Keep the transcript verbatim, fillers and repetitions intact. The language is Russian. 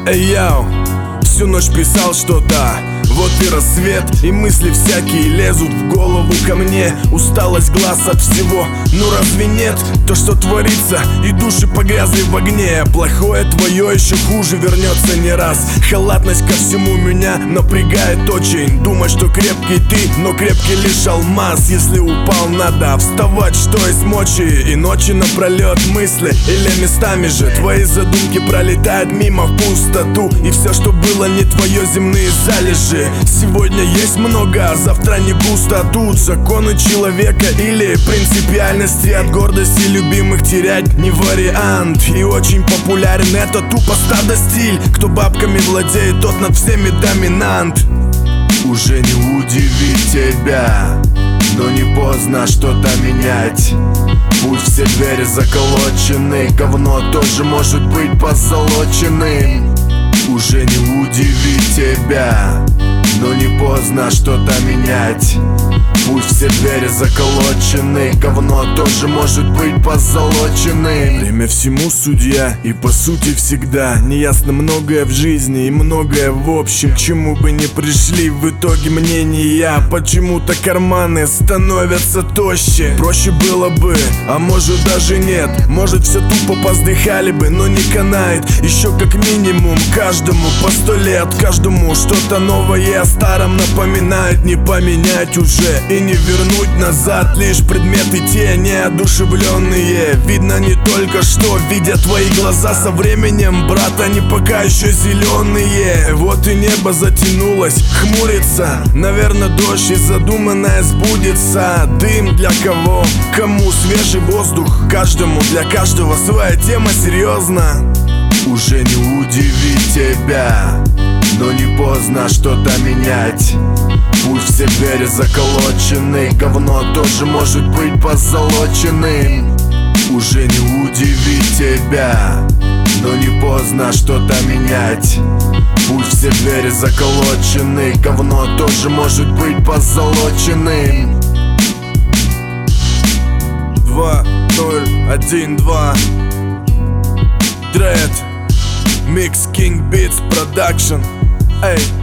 Эй, яу, всю ночь писал что-то. Вот и рассвет, и мысли всякие лезут в голову ко мне. Усталость глаз от всего, ну разве нет? То, что творится, и души погрязли в огне. Плохое твое еще хуже вернется не раз. Халатность ко всему меня напрягает очень. Думать, что крепкий ты, но крепкий лишь алмаз. Если упал, надо вставать, что из мочи. И ночи напролет мысли, или местами же твои задумки пролетают мимо в пустоту. И все, что было не твое, земные залежи. Сегодня есть много, а завтра не густо. Тут законы человека или принципиальности. От гордости любимых терять не вариант. И очень популярен это тупо стадо стиль. Кто бабками владеет, тот над всеми доминант. Уже не удивить тебя, но не поздно что-то менять. Пусть все двери заколочены, говно тоже может быть позолоченным. Уже не удивить тебя, но не поздно что-то менять. Пусть все двери заколочены, говно тоже может быть позолоченным. Время всему судья, и по сути всегда неясно многое в жизни и многое в общем. К чему бы ни пришли в итоге мнения, почему-то карманы становятся тоще. Проще было бы, а может даже нет. Может все тупо поздыхали бы, но не канает. Еще как минимум каждому по сто лет. Каждому что-то новое о старом напоминает. Не поменять уже и не вернуть назад. Лишь предметы те неодушевленные. Видно не только что, видя твои глаза со временем, брат, они пока еще зеленые. Вот и небо затянулось, хмурится. Наверное, дождь и задуманное сбудется. Дым для кого? Кому свежий воздух? Каждому, для каждого своя тема, серьезно. Уже не удивить тебя, но не поздно что-то менять. Пусть все двери заколочены, говно тоже может быть позолоченным. Уже не удивить тебя, но не поздно что-то менять. Пусть все двери заколочены, говно тоже может быть позолоченным. Два, ноль, один, два. Dread Mix King Beats Production. Эй.